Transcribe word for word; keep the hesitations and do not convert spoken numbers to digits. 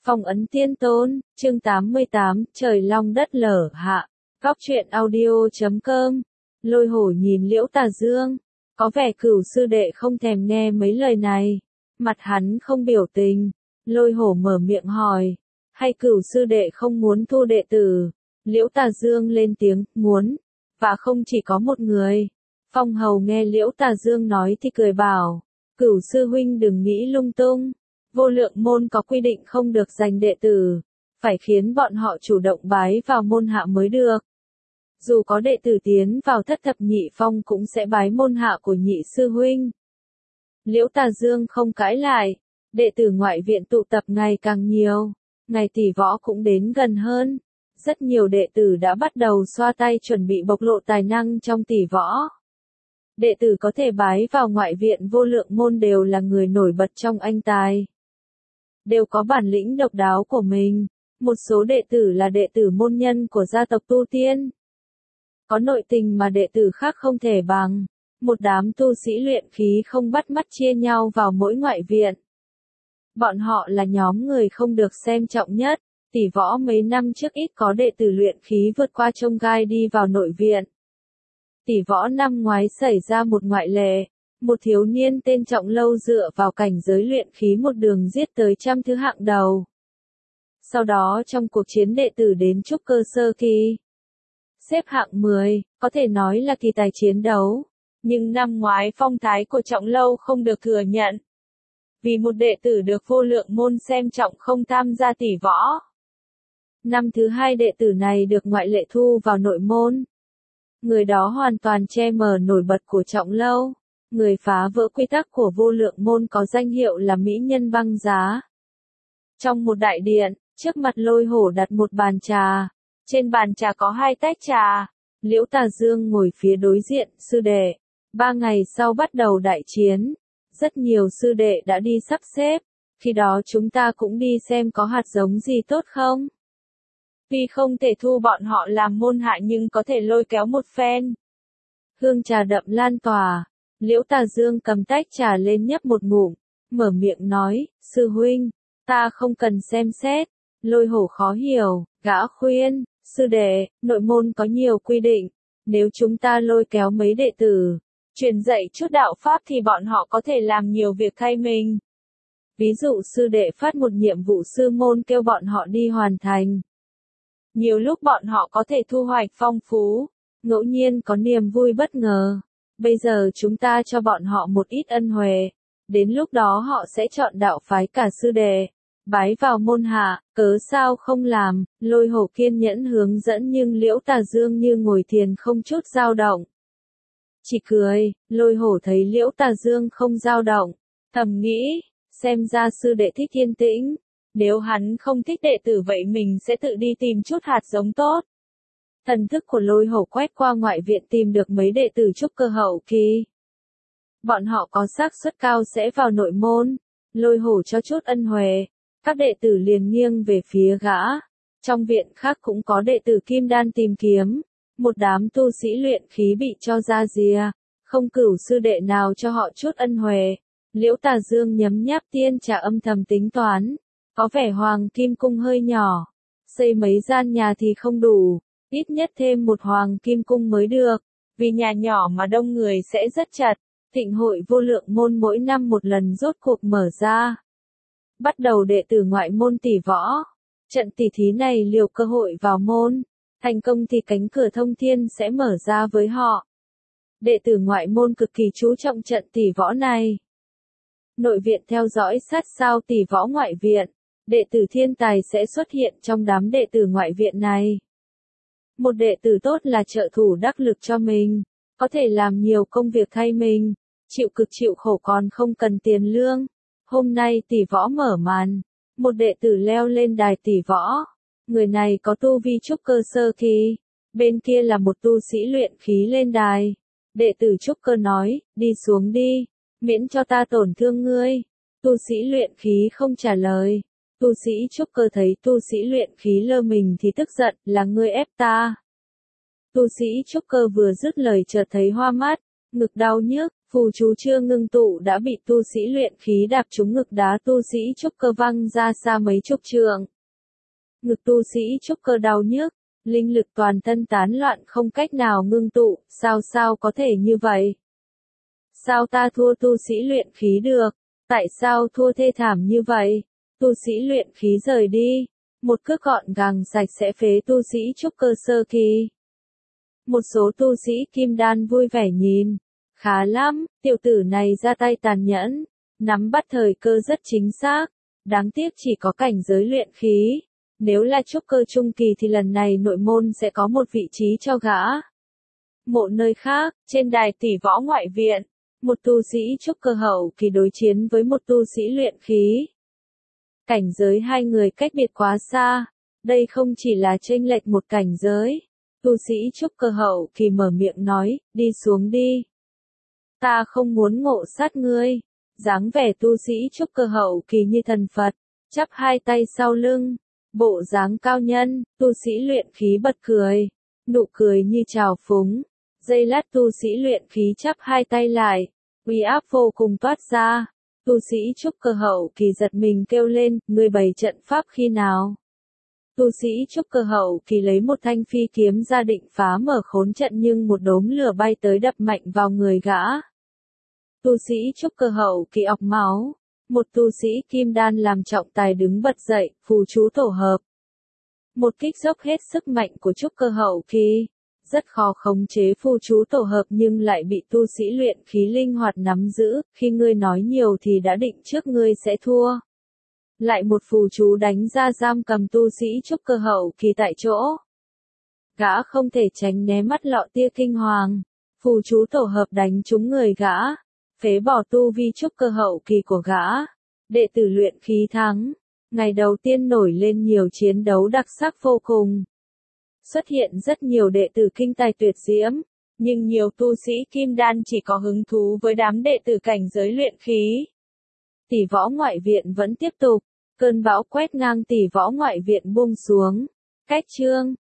Phong ấn tiên tôn, chương tám mươi tám, trời long đất lở hạ. Góc truyện audio chấm com. Lôi hổ nhìn Liễu Tà Dương, có vẻ cửu sư đệ không thèm nghe mấy lời này. Mặt hắn không biểu tình, lôi hổ mở miệng hỏi, hay cửu sư đệ không muốn thu đệ tử? Liễu Tà Dương lên tiếng, muốn, và không chỉ có một người. Phong hầu nghe Liễu Tà Dương nói thì cười bảo, cửu sư huynh đừng nghĩ lung tung. Vô lượng môn có quy định không được giành đệ tử, phải khiến bọn họ chủ động bái vào môn hạ mới được. Dù có đệ tử tiến vào thất thập nhị phong cũng sẽ bái môn hạ của nhị sư huynh. Liễu Tà Dương không cãi lại, đệ tử ngoại viện tụ tập ngày càng nhiều, ngày tỷ võ cũng đến gần hơn. Rất nhiều đệ tử đã bắt đầu xoa tay chuẩn bị bộc lộ tài năng trong tỷ võ. Đệ tử có thể bái vào ngoại viện vô lượng môn đều là người nổi bật trong anh tài. Đều có bản lĩnh độc đáo của mình, một số đệ tử là đệ tử môn nhân của gia tộc tu tiên. Có nội tình mà đệ tử khác không thể bằng, một đám tu sĩ luyện khí không bắt mắt chia nhau vào mỗi ngoại viện. Bọn họ là nhóm người không được xem trọng nhất, tỷ võ mấy năm trước ít có đệ tử luyện khí vượt qua chông gai đi vào nội viện. Tỷ võ năm ngoái xảy ra một ngoại lệ. Một thiếu niên tên Trọng Lâu dựa vào cảnh giới luyện khí một đường giết tới trăm thứ hạng đầu. Sau đó trong cuộc chiến đệ tử đến trúc cơ sơ kỳ, xếp hạng mười, có thể nói là kỳ tài chiến đấu. Nhưng năm ngoái phong thái của Trọng Lâu không được thừa nhận. Vì một đệ tử được vô lượng môn xem trọng không tham gia tỷ võ. Năm thứ hai đệ tử này được ngoại lệ thu vào nội môn. Người đó hoàn toàn che mờ nổi bật của Trọng Lâu. Người phá vỡ quy tắc của vô lượng môn có danh hiệu là mỹ nhân băng giá. Trong một đại điện, trước mặt lôi hổ đặt một bàn trà. Trên bàn trà có hai tách trà. Liễu Tà Dương ngồi phía đối diện, sư đệ. Ba ngày sau bắt đầu đại chiến. Rất nhiều sư đệ đã đi sắp xếp. Khi đó chúng ta cũng đi xem có hạt giống gì tốt không? Tuy không thể thu bọn họ làm môn hạ nhưng có thể lôi kéo một phen. Hương trà đậm lan tỏa. Liễu Tà Dương cầm tách trà lên nhấp một ngụm, mở miệng nói, sư huynh, ta không cần xem xét. Lôi hổ khó hiểu, gã khuyên, sư đệ, nội môn có nhiều quy định, nếu chúng ta lôi kéo mấy đệ tử, truyền dạy chút đạo pháp thì bọn họ có thể làm nhiều việc thay mình. Ví dụ sư đệ phát một nhiệm vụ sư môn kêu bọn họ đi hoàn thành. Nhiều lúc bọn họ có thể thu hoạch phong phú, ngẫu nhiên có niềm vui bất ngờ. Bây giờ chúng ta cho bọn họ một ít ân huệ, đến lúc đó họ sẽ chọn đạo phái cả sư đệ, bái vào môn hạ, cớ sao không làm? Lôi hổ kiên nhẫn hướng dẫn nhưng Liễu Tà Dương như ngồi thiền không chút dao động. Chỉ cười, lôi hổ thấy Liễu Tà Dương không dao động, thầm nghĩ, xem ra sư đệ thích yên tĩnh, nếu hắn không thích đệ tử vậy mình sẽ tự đi tìm chút hạt giống tốt. Thần thức của lôi hổ quét qua ngoại viện tìm được mấy đệ tử trúc cơ hậu kỳ. Bọn họ có xác suất cao sẽ vào nội môn. Lôi hổ cho chút ân huệ. Các đệ tử liền nghiêng về phía gã. Trong viện khác cũng có đệ tử kim đan tìm kiếm. Một đám tu sĩ luyện khí bị cho ra rìa. Không cửu sư đệ nào cho họ chút ân huệ. Liễu Tà Dương nhấm nháp tiên trà âm thầm tính toán. Có vẻ hoàng kim cung hơi nhỏ. Xây mấy gian nhà thì không đủ. Ít nhất thêm một hoàng kim cung mới được, vì nhà nhỏ mà đông người sẽ rất chật. Thịnh hội vô lượng môn mỗi năm một lần rốt cuộc mở ra. Bắt đầu đệ tử ngoại môn tỷ võ. Trận tỷ thí này liều cơ hội vào môn. Thành công thì cánh cửa thông thiên sẽ mở ra với họ. Đệ tử ngoại môn cực kỳ chú trọng trận tỷ võ này. Nội viện theo dõi sát sao tỷ võ ngoại viện. Đệ tử thiên tài sẽ xuất hiện trong đám đệ tử ngoại viện này. Một đệ tử tốt là trợ thủ đắc lực cho mình, có thể làm nhiều công việc thay mình, chịu cực chịu khổ còn không cần tiền lương. Hôm nay tỷ võ mở màn, một đệ tử leo lên đài tỷ võ. Người này có tu vi trúc cơ sơ kỳ, bên kia là một tu sĩ luyện khí lên đài. Đệ tử trúc cơ nói, đi xuống đi, miễn cho ta tổn thương ngươi. Tu sĩ luyện khí không trả lời. Tu sĩ trúc cơ thấy tu sĩ luyện khí lơ mình thì tức giận, là ngươi ép ta. Tu sĩ trúc cơ vừa dứt lời chợt thấy hoa mắt, Ngực đau nhức, phù chú chưa ngưng tụ đã bị tu sĩ luyện khí đạp trúng ngực đá tu sĩ trúc cơ văng ra xa mấy chục trượng. Ngực tu sĩ trúc cơ đau nhức, linh lực toàn thân tán loạn không cách nào ngưng tụ, sao sao có thể như vậy? Sao ta thua tu sĩ luyện khí được? Tại sao thua thê thảm như vậy? Tu sĩ luyện khí rời đi, một cước gọn gàng sạch sẽ phế tu sĩ trúc cơ sơ kỳ. Một số tu sĩ kim đan vui vẻ nhìn, khá lắm, tiểu tử này ra tay tàn nhẫn, nắm bắt thời cơ rất chính xác, đáng tiếc chỉ có cảnh giới luyện khí. Nếu là trúc cơ trung kỳ thì lần này nội môn sẽ có một vị trí cho gã. Một nơi khác, trên đài tỷ võ ngoại viện, một tu sĩ trúc cơ hậu kỳ đối chiến với một tu sĩ luyện khí. Cảnh giới hai người cách biệt quá xa, đây không chỉ là chênh lệch một cảnh giới. Tu sĩ trúc cơ hậu kỳ mở miệng nói, đi xuống đi. Ta không muốn ngộ sát ngươi. Dáng vẻ tu sĩ trúc cơ hậu kỳ như thần Phật, chắp hai tay sau lưng. Bộ dáng cao nhân, tu sĩ luyện khí bật cười, nụ cười như trào phúng. Giây lát tu sĩ luyện khí chắp hai tay lại, uy áp vô cùng toát ra. Tu sĩ trúc cơ hậu kỳ giật mình kêu lên, ngươi bày trận pháp khi nào? Tu sĩ trúc cơ hậu kỳ lấy một thanh phi kiếm ra định phá mở khốn trận nhưng một đốm lửa bay tới đập mạnh vào người gã. Tu sĩ trúc cơ hậu kỳ ọc máu. Một tu sĩ kim đan làm trọng tài đứng bật dậy, phù chú tổ hợp. Một kích dốc hết sức mạnh của trúc cơ hậu kỳ. Rất khó khống chế phù chú tổ hợp nhưng lại bị tu sĩ luyện khí linh hoạt nắm giữ, khi ngươi nói nhiều thì đã định trước ngươi sẽ thua. Lại một phù chú đánh ra giam cầm tu sĩ trúc cơ hậu kỳ tại chỗ. Gã không thể tránh né mắt lọ tia kinh hoàng. Phù chú tổ hợp đánh trúng người gã. Phế bỏ tu vi trúc cơ hậu kỳ của gã. Đệ tử luyện khí thắng. Ngày đầu tiên nổi lên nhiều chiến đấu đặc sắc vô cùng. Xuất hiện rất nhiều đệ tử kinh tài tuyệt diễm, nhưng nhiều tu sĩ kim đan chỉ có hứng thú với đám đệ tử cảnh giới luyện khí. Tỷ võ ngoại viện vẫn tiếp tục, cơn bão quét ngang tỷ võ ngoại viện buông xuống. Cách chương